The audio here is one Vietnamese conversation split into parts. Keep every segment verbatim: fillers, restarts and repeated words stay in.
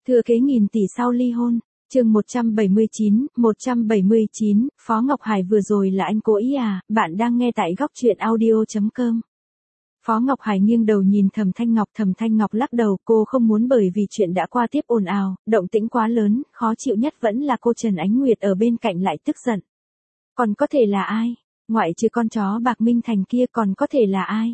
Thừa kế nghìn tỷ sau ly hôn. Chương một trăm bảy mươi chín, một trăm bảy mươi chín, Phó Ngọc Hải vừa rồi là anh cố ý à, bạn đang nghe tại góc truyện audio chấm com. Phó Ngọc Hải nghiêng đầu nhìn Thẩm Thanh Ngọc, Thẩm Thanh Ngọc lắc đầu, cô không muốn bởi vì chuyện đã qua tiếp ồn ào, động tĩnh quá lớn, khó chịu nhất vẫn là cô Trần Ánh Nguyệt ở bên cạnh lại tức giận. Còn có thể là ai? Ngoại trừ con chó Bạc Minh Thành kia còn có thể là ai?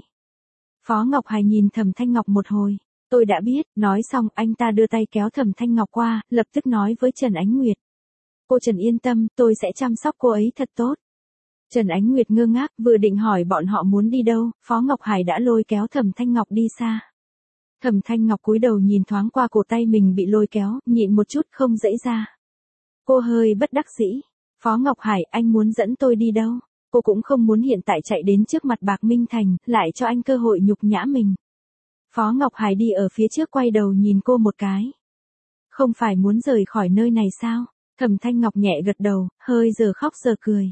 Phó Ngọc Hải nhìn Thẩm Thanh Ngọc một hồi. Tôi đã biết, nói xong anh ta đưa tay kéo Thẩm Thanh Ngọc qua, lập tức nói với Trần Ánh Nguyệt. Cô Trần yên tâm, tôi sẽ chăm sóc cô ấy thật tốt. Trần Ánh Nguyệt ngơ ngác, vừa định hỏi bọn họ muốn đi đâu, Phó Ngọc Hải đã lôi kéo Thẩm Thanh Ngọc đi xa. Thẩm Thanh Ngọc cúi đầu nhìn thoáng qua cổ tay mình bị lôi kéo, nhịn một chút không dãy ra. Cô hơi bất đắc dĩ. Phó Ngọc Hải, anh muốn dẫn tôi đi đâu? Cô cũng không muốn hiện tại chạy đến trước mặt Bạc Minh Thành, lại cho anh cơ hội nhục nhã mình. Phó Ngọc Hải đi ở phía trước quay đầu nhìn cô một cái. Không phải muốn rời khỏi nơi này sao? Thẩm Thanh Ngọc nhẹ gật đầu, hơi giờ khóc giờ cười.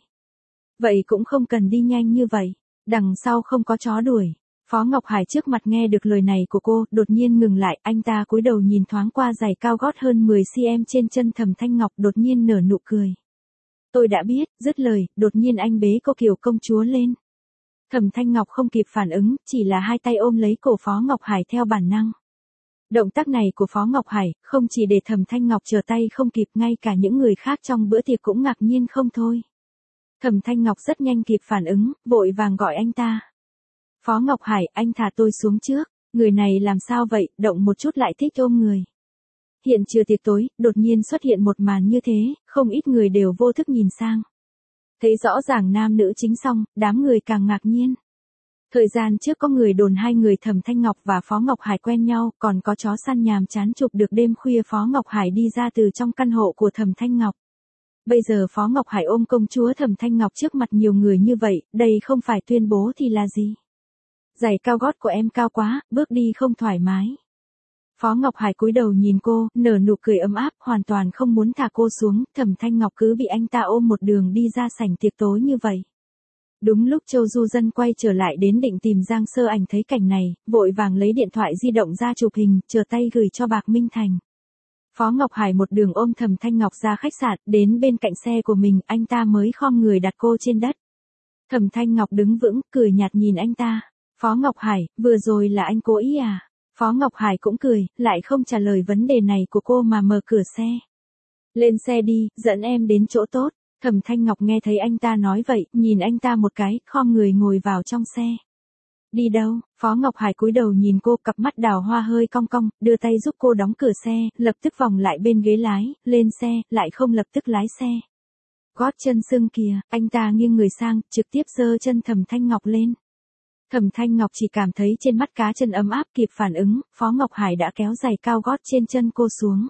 Vậy cũng không cần đi nhanh như vậy, đằng sau không có chó đuổi. Phó Ngọc Hải trước mặt nghe được lời này của cô, đột nhiên ngừng lại, anh ta cúi đầu nhìn thoáng qua giày cao gót hơn mười xăng-ti-mét trên chân Thẩm Thanh Ngọc, đột nhiên nở nụ cười. Tôi đã biết, dứt lời, đột nhiên anh bế cô kiểu công chúa lên. Thẩm Thanh Ngọc không kịp phản ứng, chỉ là hai tay ôm lấy cổ Phó Ngọc Hải theo bản năng. Động tác này của Phó Ngọc Hải, không chỉ để Thẩm Thanh Ngọc trở tay không kịp, ngay cả những người khác trong bữa tiệc cũng ngạc nhiên không thôi. Thẩm Thanh Ngọc rất nhanh kịp phản ứng, vội vàng gọi anh ta. Phó Ngọc Hải, anh thả tôi xuống trước, người này làm sao vậy, động một chút lại thích ôm người. Hiện trưa tiệc tối, đột nhiên xuất hiện một màn như thế, không ít người đều vô thức nhìn sang. Thấy rõ ràng nam nữ chính xong, đám người càng ngạc nhiên. Thời gian trước có người đồn hai người Thẩm Thanh Ngọc và Phó Ngọc Hải quen nhau, còn có chó săn nhàm chán chụp được đêm khuya Phó Ngọc Hải đi ra từ trong căn hộ của Thẩm Thanh Ngọc. Bây giờ Phó Ngọc Hải ôm công chúa Thẩm Thanh Ngọc trước mặt nhiều người như vậy, đây không phải tuyên bố thì là gì? Giày cao gót của em cao quá, bước đi không thoải mái. Phó Ngọc Hải cúi đầu nhìn cô, nở nụ cười ấm áp, hoàn toàn không muốn thả cô xuống, Thẩm Thanh Ngọc cứ bị anh ta ôm một đường đi ra sảnh tiệc tối như vậy. Đúng lúc Châu Du Dân quay trở lại đến định tìm Giang Sơ Ảnh thấy cảnh này, vội vàng lấy điện thoại di động ra chụp hình, chờ tay gửi cho Bạc Minh Thành. Phó Ngọc Hải một đường ôm Thẩm Thanh Ngọc ra khách sạn, đến bên cạnh xe của mình, anh ta mới khom người đặt cô trên đất. Thẩm Thanh Ngọc đứng vững, cười nhạt nhìn anh ta. Phó Ngọc Hải, vừa rồi là anh cố ý à? Phó Ngọc Hải cũng cười, lại không trả lời vấn đề này của cô mà mở cửa xe. Lên xe đi, dẫn em đến chỗ tốt. Thẩm Thanh Ngọc nghe thấy anh ta nói vậy, nhìn anh ta một cái, khom người ngồi vào trong xe. Đi đâu? Phó Ngọc Hải cúi đầu nhìn cô, cặp mắt đào hoa hơi cong cong, đưa tay giúp cô đóng cửa xe, lập tức vòng lại bên ghế lái, lên xe, lại không lập tức lái xe. Gót chân sưng kìa, anh ta nghiêng người sang, trực tiếp giơ chân Thẩm Thanh Ngọc lên. Thẩm Thanh Ngọc chỉ cảm thấy trên mắt cá chân ấm áp, kịp phản ứng, Phó Ngọc Hải đã kéo giày cao gót trên chân cô xuống.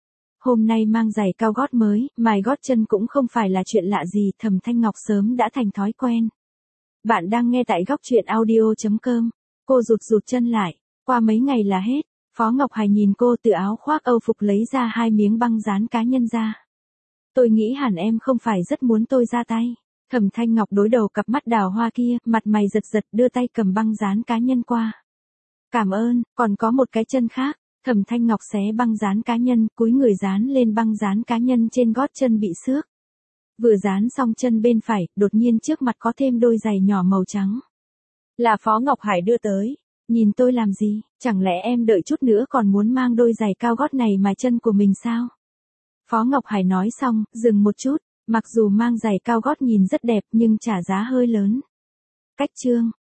Hôm nay mang giày cao gót mới, mài gót chân cũng không phải là chuyện lạ gì, Thẩm Thanh Ngọc sớm đã thành thói quen. Bạn đang nghe tại góc truyện audio chấm com. Cô rụt rụt chân lại, qua mấy ngày là hết. Phó Ngọc Hải nhìn cô từ áo khoác Âu phục lấy ra hai miếng băng dán cá nhân ra. Tôi nghĩ hẳn em không phải rất muốn tôi ra tay. Thẩm Thanh Ngọc đối đầu cặp mắt đào hoa kia, mặt mày giật giật, đưa tay cầm băng dán cá nhân qua. Cảm ơn, còn có một cái chân khác. Thẩm Thanh Ngọc xé băng dán cá nhân, cúi người dán lên băng dán cá nhân trên gót chân bị xước. Vừa dán xong chân bên phải, đột nhiên trước mặt có thêm đôi giày nhỏ màu trắng. Là Phó Ngọc Hải đưa tới. Nhìn tôi làm gì, chẳng lẽ em đợi chút nữa còn muốn mang đôi giày cao gót này mài chân của mình sao? Phó Ngọc Hải nói xong, dừng một chút, mặc dù mang giày cao gót nhìn rất đẹp nhưng trả giá hơi lớn. Cách chương,